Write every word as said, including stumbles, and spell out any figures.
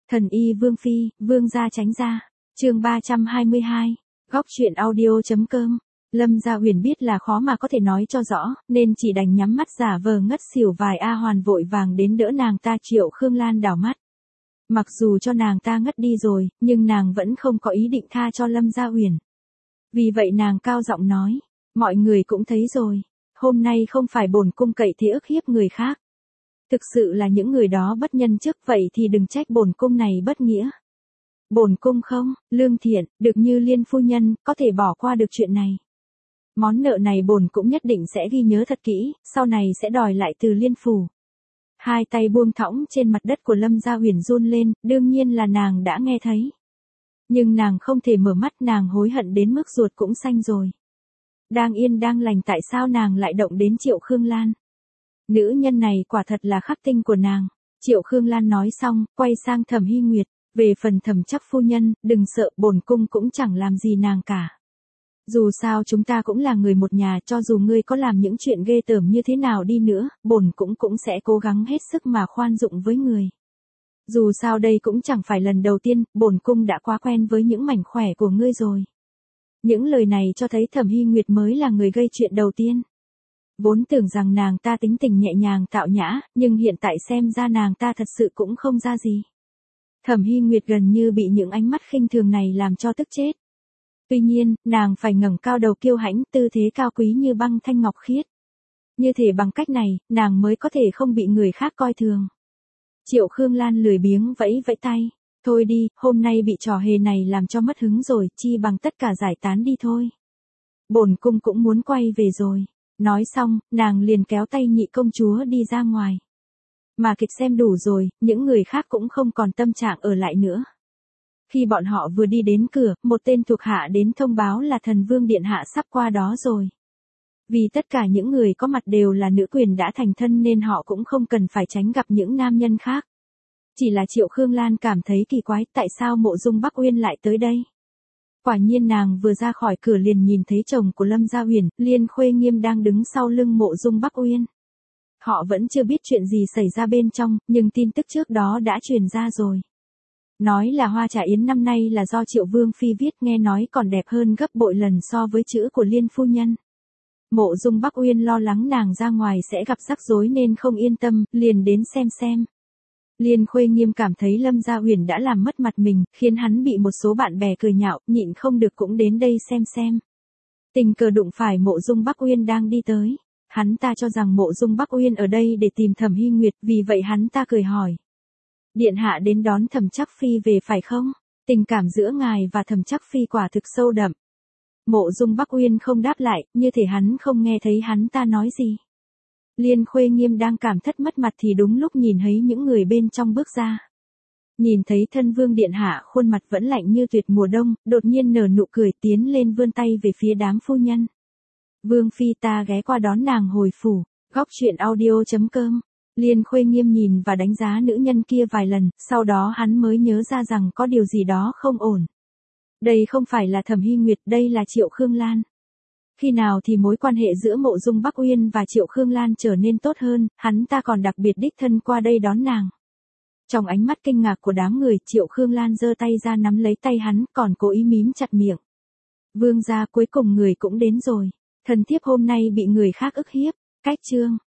Thần y Vương Phi, Vương gia tránh ra. Chương ba trăm hai mươi hai. Góc truyện audio.com. Lâm Gia Huyền biết là khó mà có thể nói cho rõ, nên chỉ đành nhắm mắt giả vờ ngất xỉu vài A Hoàn vội vàng đến đỡ nàng ta. Triệu Khương Lan đảo mắt. Mặc dù cho nàng ta ngất đi rồi, nhưng nàng vẫn không có ý định tha cho Lâm Gia Huyền. Vì vậy nàng cao giọng nói, mọi người cũng thấy rồi, hôm nay không phải bổn cung cậy thế ức hiếp người khác. Thực sự là những người đó bất nhân trước, vậy thì đừng trách bổn cung này bất nghĩa. Bổn cung không, lương thiện, được như Liên phu nhân, có thể bỏ qua được chuyện này. Món nợ này bổn cũng nhất định sẽ ghi nhớ thật kỹ, sau này sẽ đòi lại từ Liên phủ. Hai tay buông thõng trên mặt đất của Lâm Gia Huyền run lên, đương nhiên là nàng đã nghe thấy. Nhưng nàng không thể mở mắt, nàng hối hận đến mức ruột cũng xanh rồi. Đang yên đang lành tại sao nàng lại động đến Triệu Khương Lan? Nữ nhân này quả thật là khắc tinh của nàng. Triệu Khương Lan nói xong, quay sang Thẩm Hy Nguyệt, về phần Thẩm Chắc phu nhân, đừng sợ, bổn cung cũng chẳng làm gì nàng cả. Dù sao chúng ta cũng là người một nhà, cho dù ngươi có làm những chuyện ghê tởm như thế nào đi nữa, bổn cũng cũng sẽ cố gắng hết sức mà khoan dụng với người. Dù sao đây cũng chẳng phải lần đầu tiên, bổn cung đã quá quen với những mảnh khỏe của ngươi rồi. Những lời này cho thấy Thẩm Hy Nguyệt mới là người gây chuyện đầu tiên. Vốn tưởng rằng nàng ta tính tình nhẹ nhàng tạo nhã, nhưng hiện tại xem ra nàng ta thật sự cũng không ra gì. Thẩm Hy Nguyệt gần như bị những ánh mắt khinh thường này làm cho tức chết. Tuy nhiên, nàng phải ngẩng cao đầu kiêu hãnh, tư thế cao quý như băng thanh ngọc khiết. Như thể bằng cách này, nàng mới có thể không bị người khác coi thường. Triệu Khương Lan lười biếng vẫy vẫy tay. Thôi đi, hôm nay bị trò hề này làm cho mất hứng rồi, chi bằng tất cả giải tán đi thôi. Bổn cung cũng muốn quay về rồi. Nói xong, nàng liền kéo tay nhị công chúa đi ra ngoài. Mà kịch xem đủ rồi, những người khác cũng không còn tâm trạng ở lại nữa. Khi bọn họ vừa đi đến cửa, một tên thuộc hạ đến thông báo là Thần Vương Điện Hạ sắp qua đó rồi. Vì tất cả những người có mặt đều là nữ quyền đã thành thân nên họ cũng không cần phải tránh gặp những nam nhân khác. Chỉ là Triệu Khương Lan cảm thấy kỳ quái, tại sao Mộ Dung Bắc Uyên lại tới đây? Quả nhiên nàng vừa ra khỏi cửa liền nhìn thấy chồng của Lâm Gia Huyền, Liên Khuê Nghiêm đang đứng sau lưng Mộ Dung Bắc Uyên. Họ vẫn chưa biết chuyện gì xảy ra bên trong, nhưng tin tức trước đó đã truyền ra rồi. Nói là hoa trà yến năm nay là do Triệu Vương Phi viết, nghe nói còn đẹp hơn gấp bội lần so với chữ của Liên phu nhân. Mộ Dung Bắc Uyên lo lắng nàng ra ngoài sẽ gặp rắc rối nên không yên tâm, liền đến xem xem. Liên Khuê Nghiêm cảm thấy Lâm Gia Huyền đã làm mất mặt mình, khiến hắn bị một số bạn bè cười nhạo, nhịn không được cũng đến đây xem xem. Tình cờ đụng phải Mộ Dung Bắc Uyên đang đi tới. Hắn ta cho rằng Mộ Dung Bắc Uyên ở đây để tìm Thẩm Hy Nguyệt, vì vậy hắn ta cười hỏi. Điện hạ đến đón Thẩm Chắc Phi về phải không? Tình cảm giữa ngài và Thẩm Chắc Phi quả thực sâu đậm. Mộ Dung Bắc Uyên không đáp lại, như thể hắn không nghe thấy hắn ta nói gì. Liên Khuê Nghiêm đang cảm thất mất mặt thì đúng lúc nhìn thấy những người bên trong bước ra. Nhìn thấy thân vương điện hạ khuôn mặt vẫn lạnh như tuyệt mùa đông, đột nhiên nở nụ cười tiến lên vươn tay về phía đám phu nhân. Vương Phi ta ghé qua đón nàng hồi phủ. Góc truyện audio.com. Liên Khuê Nghiêm nhìn và đánh giá nữ nhân kia vài lần, sau đó hắn mới nhớ ra rằng có điều gì đó không ổn. Đây không phải là Thẩm Hy Nguyệt, đây là Triệu Khương Lan. Khi nào thì mối quan hệ giữa Mộ Dung Bắc Uyên và Triệu Khương Lan trở nên tốt hơn, hắn ta còn đặc biệt đích thân qua đây đón nàng. Trong ánh mắt kinh ngạc của đám người, Triệu Khương Lan giơ tay ra nắm lấy tay hắn, còn cố ý mím chặt miệng. Vương gia, cuối cùng người cũng đến rồi. Thần thiếp hôm nay bị người khác ức hiếp. Cách chương.